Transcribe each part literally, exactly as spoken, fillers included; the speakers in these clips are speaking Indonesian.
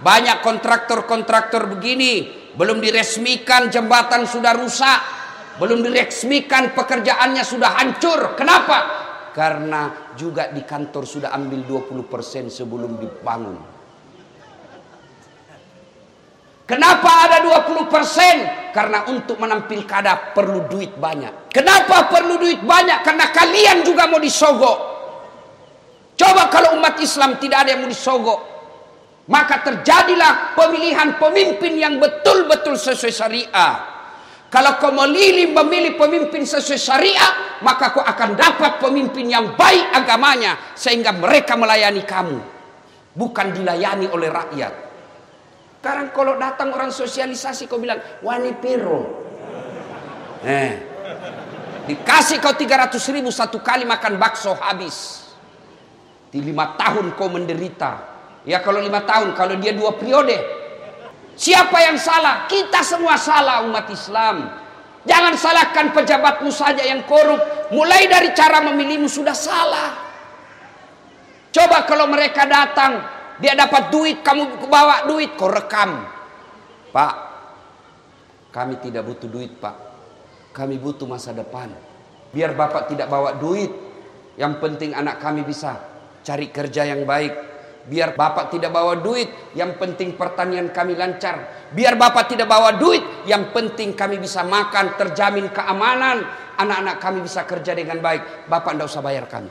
Banyak kontraktor-kontraktor begini, belum diresmikan jembatan sudah rusak, belum diresmikan pekerjaannya sudah hancur. Kenapa? Karena juga di kantor sudah ambil dua puluh persen sebelum dibangun. Kenapa ada dua puluh persen? Karena untuk menampilkan perlu duit banyak. Kenapa perlu duit banyak? Karena kalian juga mau disogok. Coba kalau umat Islam tidak ada yang mau disogok, maka terjadilah pemilihan pemimpin yang betul-betul sesuai syariah. Kalau kau memilih memilih pemimpin sesuai syariah, maka kau akan dapat pemimpin yang baik agamanya, sehingga mereka melayani kamu, bukan dilayani oleh rakyat. Sekarang kalau datang orang sosialisasi, kau bilang wani piro, eh, dikasih kau tiga ratus ribu satu kali makan bakso habis. Di lima tahun kau menderita. Ya kalau lima tahun, kalau dia dua periode. Siapa yang salah? Kita semua salah, umat Islam. Jangan salahkan pejabatmu saja yang korup. Mulai dari cara memilihmu sudah salah. Coba kalau mereka datang, dia dapat duit, kamu bawa duit, kau rekam. Pak, kami tidak butuh duit, Pak. Kami butuh masa depan. Biar Bapak tidak bawa duit, yang penting anak kami bisa cari kerja yang baik. Biar Bapak tidak bawa duit, yang penting pertanian kami lancar. Biar Bapak tidak bawa duit, yang penting kami bisa makan, terjamin keamanan. Anak-anak kami bisa kerja dengan baik. Bapak tidak usah bayar kami.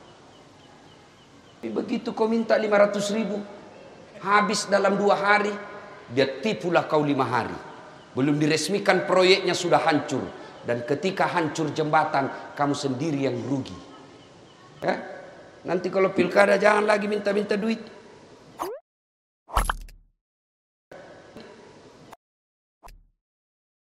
Begitu kau minta lima ratus ribu, habis dalam dua hari, dia tipulah kau lima hari. Belum diresmikan proyeknya sudah hancur. Dan ketika hancur jembatan, kamu sendiri yang rugi. Ya? Nanti kalau pilkada jangan lagi minta-minta duit.